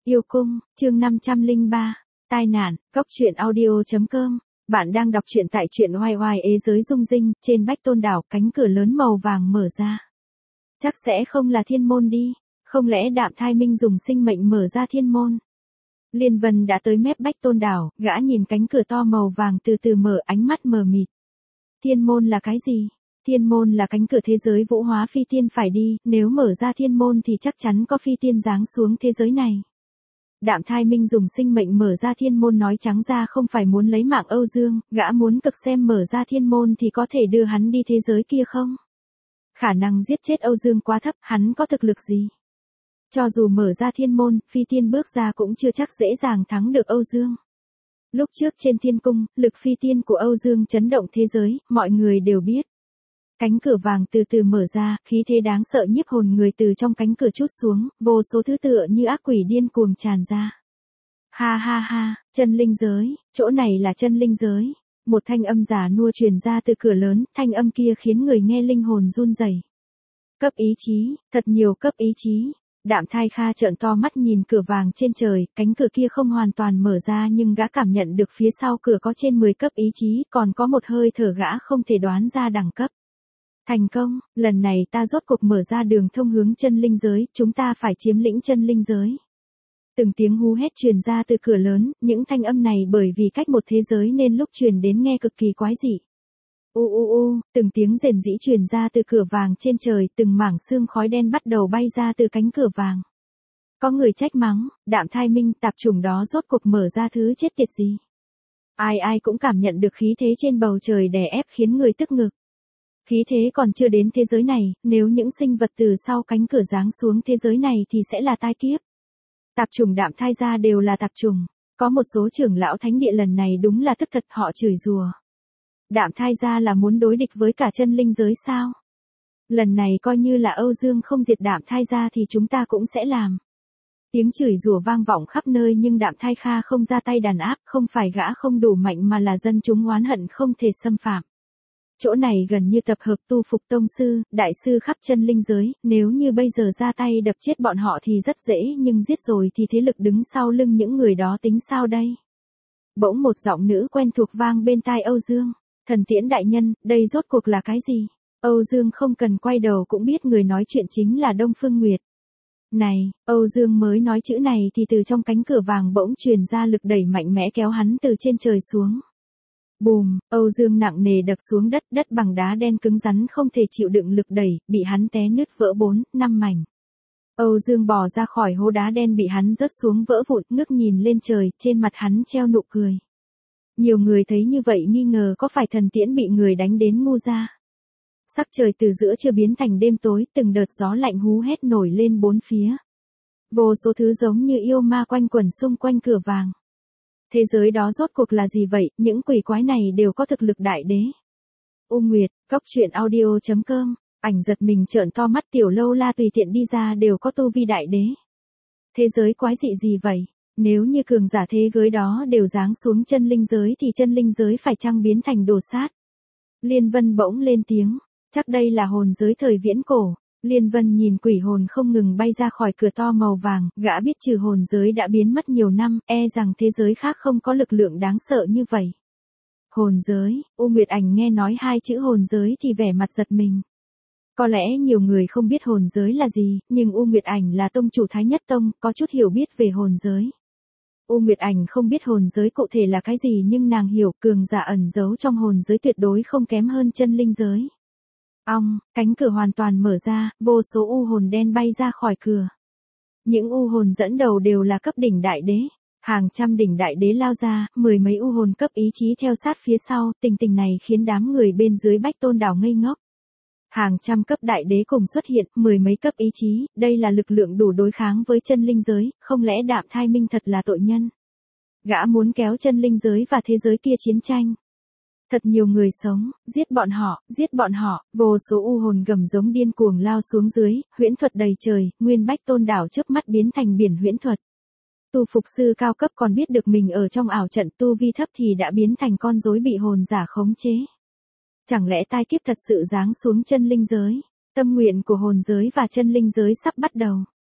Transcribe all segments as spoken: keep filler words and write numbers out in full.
Yêu cung, chương năm trăm lẻ ba, tai nạn, góc truyện audio.com. Bạn đang đọc truyện tại truyện oai oai ế giới dung dinh, trên Bách Tôn đảo, cánh cửa lớn màu vàng mở ra. Chắc sẽ không là thiên môn đi, không lẽ Đạm Thai Minh dùng sinh mệnh mở ra thiên môn. Liên Vân đã tới mép Bách Tôn đảo, gã nhìn cánh cửa to màu vàng từ từ mở, ánh mắt mờ mịt. Thiên môn là cái gì? Thiên môn là cánh cửa thế giới vũ hóa phi tiên phải đi, nếu mở ra thiên môn thì chắc chắn có phi tiên giáng xuống thế giới này. Đạm Thai Minh dùng sinh mệnh mở ra thiên môn, nói trắng ra không phải muốn lấy mạng Âu Dương, gã muốn cực xem mở ra thiên môn thì có thể đưa hắn đi thế giới kia không? Khả năng giết chết Âu Dương quá thấp, hắn có thực lực gì? Cho dù mở ra thiên môn, phi tiên bước ra cũng chưa chắc dễ dàng thắng được Âu Dương. Lúc trước trên thiên cung, lực phi tiên của Âu Dương chấn động thế giới, mọi người đều biết. Cánh cửa vàng từ từ mở ra, khí thế đáng sợ nhiếp hồn người từ trong cánh cửa trút xuống, vô số thứ tựa như ác quỷ điên cuồng tràn ra. Ha ha ha, chân linh giới, chỗ này là chân linh giới. Một thanh âm giả nua truyền ra từ cửa lớn, thanh âm kia khiến người nghe linh hồn run rẩy. Cấp ý chí, thật nhiều cấp ý chí. Đạm Thai Kha trợn to mắt nhìn cửa vàng trên trời, cánh cửa kia không hoàn toàn mở ra nhưng gã cảm nhận được phía sau cửa có trên mười cấp ý chí, còn có một hơi thở gã không thể đoán ra đẳng cấp. Thành công, lần này ta rốt cuộc mở ra đường thông hướng chân linh giới, chúng ta phải chiếm lĩnh chân linh giới. Từng tiếng hú hét truyền ra từ cửa lớn, những thanh âm này bởi vì cách một thế giới nên lúc truyền đến nghe cực kỳ quái dị. U u u, từng tiếng rền rĩ truyền ra từ cửa vàng trên trời, từng mảng xương khói đen bắt đầu bay ra từ cánh cửa vàng. Có người trách mắng, Đạm Thai Minh, tạp chủng đó rốt cuộc mở ra thứ chết tiệt gì? Ai ai cũng cảm nhận được khí thế trên bầu trời đè ép khiến người tức ngực. Khí thế còn chưa đến thế giới này, nếu những sinh vật từ sau cánh cửa giáng xuống thế giới này thì sẽ là tai kiếp. Tạp chủng Đạm Thai gia đều là tạp chủng, có một số trưởng lão thánh địa lần này đúng là tức thật, họ chửi rủa. Đạm Thai gia là muốn đối địch với cả chân linh giới sao? Lần này coi như là Âu Dương không diệt Đạm Thai gia thì chúng ta cũng sẽ làm. Tiếng chửi rủa vang vọng khắp nơi nhưng Đạm Thai Kha không ra tay đàn áp, không phải gã không đủ mạnh mà là dân chúng oán hận không thể xâm phạm. Chỗ này gần như tập hợp tu phục tông sư, đại sư khắp chân linh giới, nếu như bây giờ ra tay đập chết bọn họ thì rất dễ, nhưng giết rồi thì thế lực đứng sau lưng những người đó tính sao đây? Bỗng một giọng nữ quen thuộc vang bên tai Âu Dương, Thần Tiễn đại nhân, đây rốt cuộc là cái gì? Âu Dương không cần quay đầu cũng biết người nói chuyện chính là Đông Phương Nguyệt. Này, Âu Dương mới nói chữ này thì từ trong cánh cửa vàng bỗng truyền ra lực đẩy mạnh mẽ kéo hắn từ trên trời xuống. Bùm, Âu Dương nặng nề đập xuống đất, đất bằng đá đen cứng rắn không thể chịu đựng lực đẩy, bị hắn té nứt vỡ bốn, năm mảnh. Âu Dương bò ra khỏi hố đá đen bị hắn rớt xuống vỡ vụn, ngước nhìn lên trời, trên mặt hắn treo nụ cười. Nhiều người thấy như vậy nghi ngờ có phải Thần Tiễn bị người đánh đến ngu ra. Sắc trời từ giữa trưa biến thành đêm tối, từng đợt gió lạnh hú hét nổi lên bốn phía. Vô số thứ giống như yêu ma quanh quẩn xung quanh cửa vàng. Thế giới đó rốt cuộc là gì vậy, những quỷ quái này đều có thực lực đại đế. U Nguyệt, góc truyện audio.com, ảnh giật mình trợn to mắt, Tiểu Lâu La tùy tiện đi ra đều có tu vi đại đế. Thế giới quái dị gì vậy? Nếu như cường giả thế giới đó đều giáng xuống chân linh giới thì chân linh giới phải chăng biến thành đồ sát? Liên Vân bỗng lên tiếng, chắc đây là hồn giới thời viễn cổ. Liên Vân nhìn quỷ hồn không ngừng bay ra khỏi cửa to màu vàng, gã biết trừ hồn giới đã biến mất nhiều năm, e rằng thế giới khác không có lực lượng đáng sợ như vậy. Hồn giới, U Nguyệt Ảnh nghe nói hai chữ hồn giới thì vẻ mặt giật mình. Có lẽ nhiều người không biết hồn giới là gì, nhưng U Nguyệt Ảnh là tông chủ Thái Nhất Tông, có chút hiểu biết về hồn giới. U Nguyệt Ảnh không biết hồn giới cụ thể là cái gì nhưng nàng hiểu cường giả ẩn giấu trong hồn giới tuyệt đối không kém hơn chân linh giới. Ong, cánh cửa hoàn toàn mở ra, vô số u hồn đen bay ra khỏi cửa. Những u hồn dẫn đầu đều là cấp đỉnh đại đế. Hàng trăm đỉnh đại đế lao ra, mười mấy u hồn cấp ý chí theo sát phía sau, tình tình này khiến đám người bên dưới Bách Tôn đảo ngây ngốc. Hàng trăm cấp đại đế cùng xuất hiện, mười mấy cấp ý chí, đây là lực lượng đủ đối kháng với chân linh giới, không lẽ Đạm Thai Minh thật là tội nhân? Gã muốn kéo chân linh giới và thế giới kia chiến tranh. Thật nhiều người sống, giết bọn họ, giết bọn họ, vô số u hồn gầm giống điên cuồng lao xuống dưới, huyễn thuật đầy trời, nguyên Bách Tôn đảo chớp mắt biến thành biển huyễn thuật. Tu phục sư cao cấp còn biết được mình ở trong ảo trận, tu vi thấp thì đã biến thành con rối bị hồn giả khống chế. Chẳng lẽ tai kiếp thật sự giáng xuống chân linh giới? Tâm nguyện của hồn giới và chân linh giới sắp bắt đầu.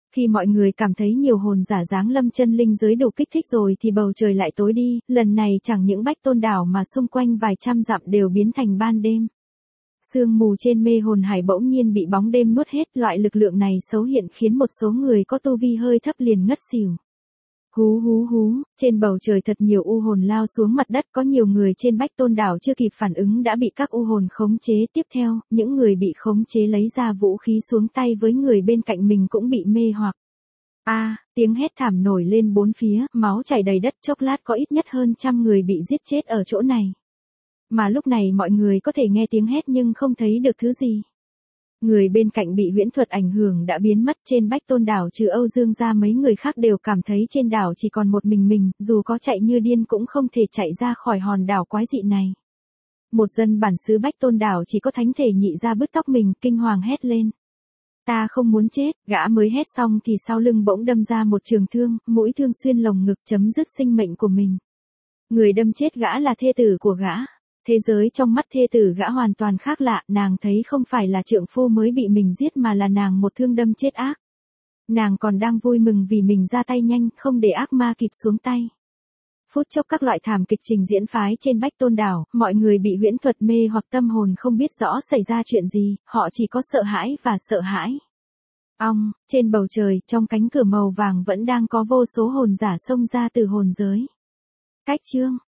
Khi mọi người cảm thấy nhiều hồn giả giáng lâm chân linh giới đủ kích thích rồi thì bầu trời lại tối đi, lần này chẳng những Bách Tôn đảo mà xung quanh vài trăm dặm đều biến thành ban đêm. Sương mù trên mê hồn hải bỗng nhiên bị bóng đêm nuốt hết, loại lực lượng này xấu hiện khiến một số người có tu vi hơi thấp liền ngất xỉu. Hú hú hú, trên bầu trời thật nhiều u hồn lao xuống mặt đất, có nhiều người trên Bách Tôn đảo chưa kịp phản ứng đã bị các u hồn khống chế. Tiếp theo, những người bị khống chế lấy ra vũ khí xuống tay với người bên cạnh mình cũng bị mê hoặc. A, tiếng hét thảm nổi lên bốn phía, máu chảy đầy đất, chốc lát có ít nhất hơn trăm người bị giết chết ở chỗ này. Mà lúc này mọi người có thể nghe tiếng hét nhưng không thấy được thứ gì. Người bên cạnh bị huyễn thuật ảnh hưởng đã biến mất. Trên Bách Tôn đảo trừ Âu Dương ra mấy người khác đều cảm thấy trên đảo chỉ còn một mình mình, dù có chạy như điên cũng không thể chạy ra khỏi hòn đảo quái dị này. Một dân bản xứ Bách Tôn đảo chỉ có thánh thể nhị ra bứt tóc mình, kinh hoàng hét lên. Ta không muốn chết, gã mới hét xong thì sau lưng bỗng đâm ra một trường thương, mũi thương xuyên lồng ngực chấm dứt sinh mệnh của mình. Người đâm chết gã là thê tử của gã. Thế giới trong mắt thê tử gã hoàn toàn khác lạ, nàng thấy không phải là trượng phu mới bị mình giết mà là nàng một thương đâm chết ác. Nàng còn đang vui mừng vì mình ra tay nhanh, không để ác ma kịp xuống tay. Phút chốc các loại thảm kịch trình diễn phái trên Bách Tôn đảo, mọi người bị huyễn thuật mê hoặc tâm hồn không biết rõ xảy ra chuyện gì, họ chỉ có sợ hãi và sợ hãi. Ong, trên bầu trời, trong cánh cửa màu vàng vẫn đang có vô số hồn giả xông ra từ hồn giới. Cách chương